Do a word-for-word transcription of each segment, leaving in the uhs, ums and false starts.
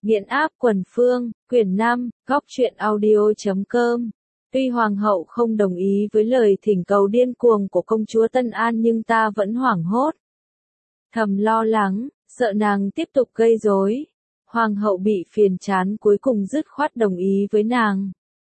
Nghiện áp quần phương, quyển năm, góc truyện audio chấm com. Tuy hoàng hậu không đồng ý với lời thỉnh cầu điên cuồng của công chúa Tân An nhưng ta vẫn hoảng hốt. Thầm lo lắng, sợ nàng tiếp tục gây rối. Hoàng hậu bị phiền chán cuối cùng dứt khoát đồng ý với nàng.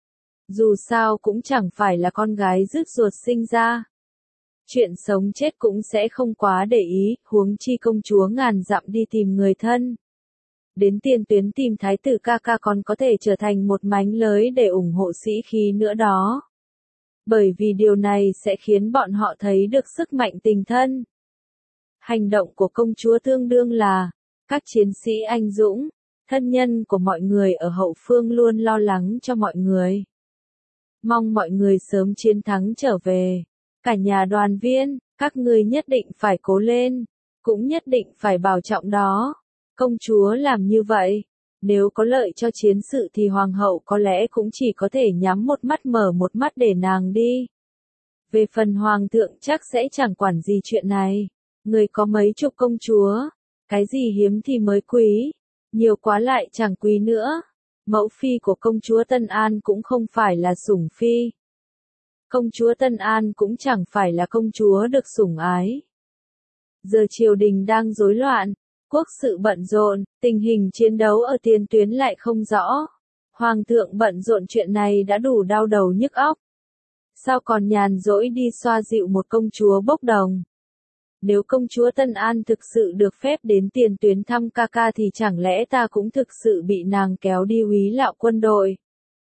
Dù sao cũng chẳng phải là con gái rứt ruột sinh ra. Chuyện sống chết cũng sẽ không quá để ý, huống chi công chúa ngàn dặm đi tìm người thân. Đến tiền tuyến tìm thái tử ca ca còn có thể trở thành một mánh lới để ủng hộ sĩ khí nữa đó. Bởi vì điều này sẽ khiến bọn họ thấy được sức mạnh tình thân. Hành động của công chúa tương đương là, các chiến sĩ anh dũng, thân nhân của mọi người ở hậu phương luôn lo lắng cho mọi người. Mong mọi người sớm chiến thắng trở về. Cả nhà đoàn viên, các ngươi nhất định phải cố lên, cũng nhất định phải bảo trọng đó. Công chúa làm như vậy, nếu có lợi cho chiến sự thì hoàng hậu có lẽ cũng chỉ có thể nhắm một mắt mở một mắt để nàng đi. Về phần hoàng thượng chắc sẽ chẳng quản gì chuyện này. Người có mấy chục công chúa, cái gì hiếm thì mới quý, nhiều quá lại chẳng quý nữa. Mẫu phi của công chúa Tân An cũng không phải là sủng phi. Công chúa Tân An cũng chẳng phải là công chúa được sủng ái. Giờ triều đình đang rối loạn, quốc sự bận rộn, tình hình chiến đấu ở tiền tuyến lại không rõ. Hoàng thượng bận rộn chuyện này đã đủ đau đầu nhức óc. Sao còn nhàn rỗi đi xoa dịu một công chúa bốc đồng? Nếu công chúa Tân An thực sự được phép đến tiền tuyến thăm ca ca thì chẳng lẽ ta cũng thực sự bị nàng kéo đi úy lạo quân đội?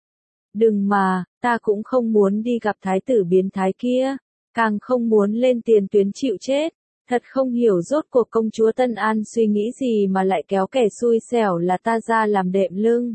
Đừng mà, ta cũng không muốn đi gặp thái tử biến thái kia, càng không muốn lên tiền tuyến chịu chết. Thật không hiểu rốt cuộc công chúa Tân An suy nghĩ gì mà lại kéo kẻ xui xẻo là ta ra làm đệm lưng.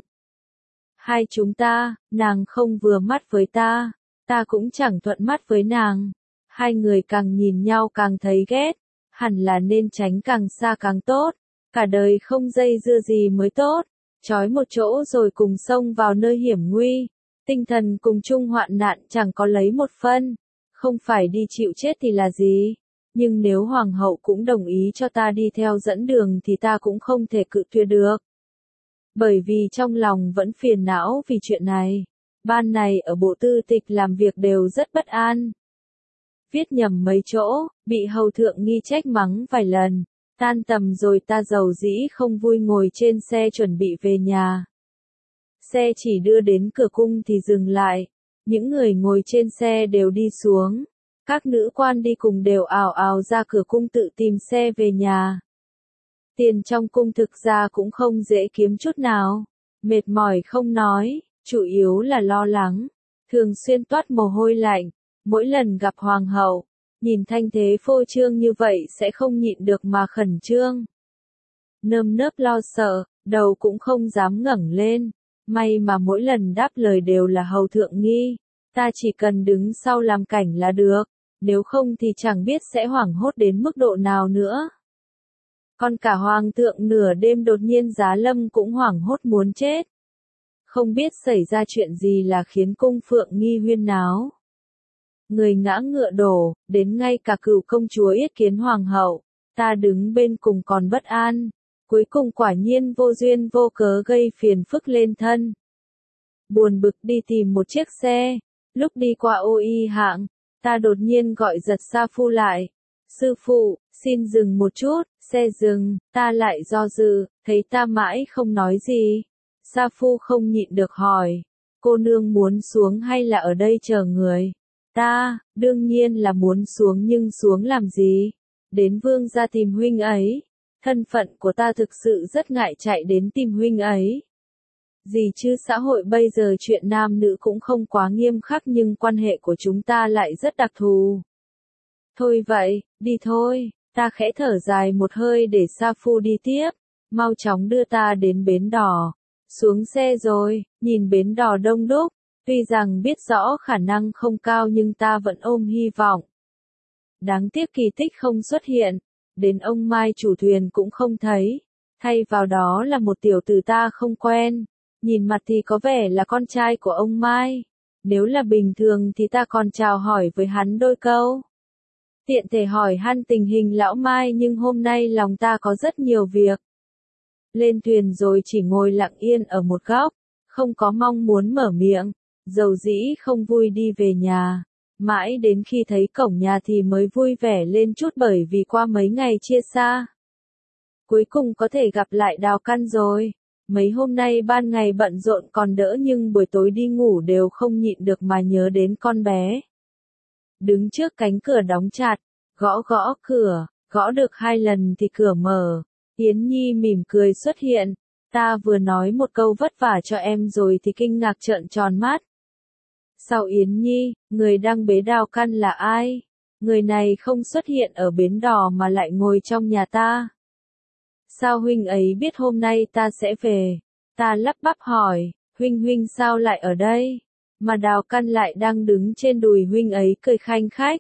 Hai chúng ta, nàng không vừa mắt với ta, ta cũng chẳng thuận mắt với nàng. Hai người càng nhìn nhau càng thấy ghét, hẳn là nên tránh càng xa càng tốt, cả đời không dây dưa gì mới tốt, trói một chỗ rồi cùng xông vào nơi hiểm nguy, tinh thần cùng chung hoạn nạn chẳng có lấy một phân, không phải đi chịu chết thì là gì, nhưng nếu hoàng hậu cũng đồng ý cho ta đi theo dẫn đường thì ta cũng không thể cự tuyệt được. Bởi vì trong lòng vẫn phiền não vì chuyện này, ban này ở bộ tư tịch làm việc đều rất bất an. Viết nhầm mấy chỗ, bị hầu thượng nghi trách mắng vài lần, tan tầm rồi ta giàu dĩ không vui ngồi trên xe chuẩn bị về nhà. Xe chỉ đưa đến cửa cung thì dừng lại, những người ngồi trên xe đều đi xuống, các nữ quan đi cùng đều ào ào ra cửa cung tự tìm xe về nhà. Tiền trong cung thực ra cũng không dễ kiếm chút nào, mệt mỏi không nói, chủ yếu là lo lắng, thường xuyên toát mồ hôi lạnh. Mỗi lần gặp hoàng hậu, nhìn thanh thế phô trương như vậy sẽ không nhịn được mà khẩn trương. Nơm nớp lo sợ, đầu cũng không dám ngẩng lên, may mà mỗi lần đáp lời đều là hầu thượng nghi, ta chỉ cần đứng sau làm cảnh là được, nếu không thì chẳng biết sẽ hoảng hốt đến mức độ nào nữa. Còn cả hoàng thượng nửa đêm đột nhiên giá lâm cũng hoảng hốt muốn chết. Không biết xảy ra chuyện gì là khiến cung phượng nghi huyên náo. Người ngã ngựa đổ, đến ngay cả cửu công chúa yết kiến hoàng hậu, ta đứng bên cùng còn bất an, cuối cùng quả nhiên vô duyên vô cớ gây phiền phức lên thân. Buồn bực đi tìm một chiếc xe, lúc đi qua ô y hạng, ta đột nhiên gọi giật Sa Phu lại. Sư phụ, xin dừng một chút, xe dừng, ta lại do dự, thấy ta mãi không nói gì. Sa Phu không nhịn được hỏi, cô nương muốn xuống hay là ở đây chờ người? Ta, đương nhiên là muốn xuống nhưng xuống làm gì? Đến vương gia tìm huynh ấy. Thân phận của ta thực sự rất ngại chạy đến tìm huynh ấy. Gì chứ xã hội bây giờ chuyện nam nữ cũng không quá nghiêm khắc nhưng quan hệ của chúng ta lại rất đặc thù. Thôi vậy, đi thôi, ta khẽ thở dài một hơi để Sa Phu đi tiếp, mau chóng đưa ta đến bến đò. Xuống xe rồi, nhìn bến đò đông đúc. Tuy rằng biết rõ khả năng không cao nhưng ta vẫn ôm hy vọng. Đáng tiếc kỳ tích không xuất hiện, đến ông Mai chủ thuyền cũng không thấy, thay vào đó là một tiểu tử ta không quen, nhìn mặt thì có vẻ là con trai của ông Mai, nếu là bình thường thì ta còn chào hỏi với hắn đôi câu. Tiện thể hỏi han tình hình lão Mai nhưng hôm nay lòng ta có rất nhiều việc. Lên thuyền rồi chỉ ngồi lặng yên ở một góc, không có mong muốn mở miệng, dầu dĩ không vui đi về nhà. Mãi đến khi thấy cổng nhà thì mới vui vẻ lên chút bởi vì qua mấy ngày chia xa. Cuối cùng có thể gặp lại Đào Căn rồi. Mấy hôm nay ban ngày bận rộn còn đỡ nhưng buổi tối đi ngủ đều không nhịn được mà nhớ đến con bé. Đứng trước cánh cửa đóng chặt, gõ gõ cửa, gõ được hai lần thì cửa mở. Yến Nhi mỉm cười xuất hiện. Ta vừa nói một câu vất vả cho em rồi thì kinh ngạc trợn tròn mắt. Sao Yến Nhi, người đang bế Đào Căn là ai? Người này không xuất hiện ở bến đò mà lại ngồi trong nhà ta. Sao huynh ấy biết hôm nay ta sẽ về? Ta lắp bắp hỏi, huynh huynh sao lại ở đây? Mà Đào Căn lại đang đứng trên đùi huynh ấy cười khanh khách.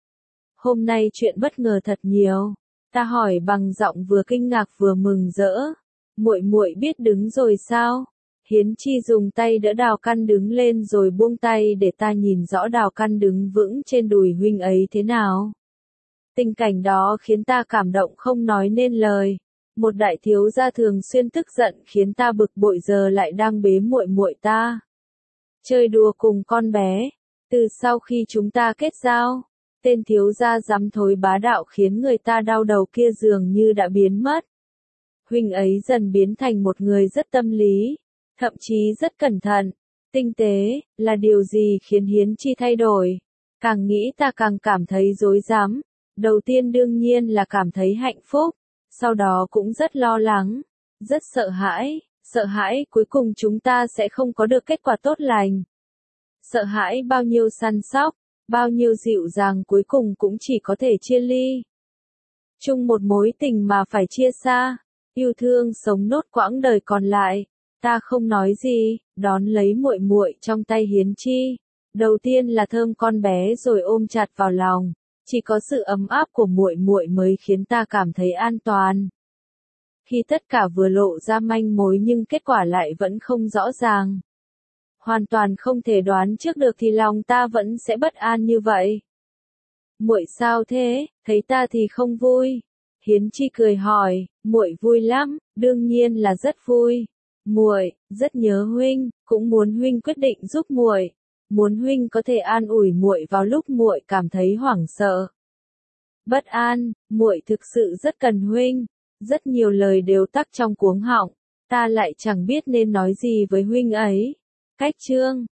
Hôm nay chuyện bất ngờ thật nhiều. Ta hỏi bằng giọng vừa kinh ngạc vừa mừng rỡ. Muội muội biết đứng rồi sao? Hiến Chi dùng tay đỡ Đào Căn đứng lên rồi buông tay để ta nhìn rõ Đào Căn đứng vững trên đùi huynh ấy thế nào. Tình cảnh đó khiến ta cảm động không nói nên lời. Một đại thiếu gia thường xuyên tức giận khiến ta bực bội giờ lại đang bế muội muội ta. Chơi đùa cùng con bé. Từ sau khi chúng ta kết giao, tên thiếu gia dám thối bá đạo khiến người ta đau đầu kia dường như đã biến mất. Huynh ấy dần biến thành một người rất tâm lý, thậm chí rất cẩn thận, tinh tế, là điều gì khiến Hiến Chi thay đổi? Càng nghĩ ta càng cảm thấy rối rắm. Đầu tiên đương nhiên là cảm thấy hạnh phúc, sau đó cũng rất lo lắng, rất sợ hãi, sợ hãi cuối cùng chúng ta sẽ không có được kết quả tốt lành. Sợ hãi bao nhiêu săn sóc, bao nhiêu dịu dàng cuối cùng cũng chỉ có thể chia ly. Chung một mối tình mà phải chia xa, yêu thương sống nốt quãng đời còn lại. Ta không nói gì, đón lấy muội muội trong tay Hiến Chi. Đầu tiên là thơm con bé rồi ôm chặt vào lòng, chỉ có sự ấm áp của muội muội mới khiến ta cảm thấy an toàn. Khi tất cả vừa lộ ra manh mối nhưng kết quả lại vẫn không rõ ràng, hoàn toàn không thể đoán trước được thì lòng ta vẫn sẽ bất an như vậy. Muội sao thế? Thấy ta thì không vui. Hiến Chi cười hỏi, muội vui lắm, đương nhiên là rất vui. Muội rất nhớ huynh, cũng muốn huynh quyết định giúp muội, muốn huynh có thể an ủi muội vào lúc muội cảm thấy hoảng sợ, bất an. Muội thực sự rất cần huynh. Rất nhiều lời đều tắc trong cuống họng, ta lại chẳng biết nên nói gì với huynh ấy. Cách chương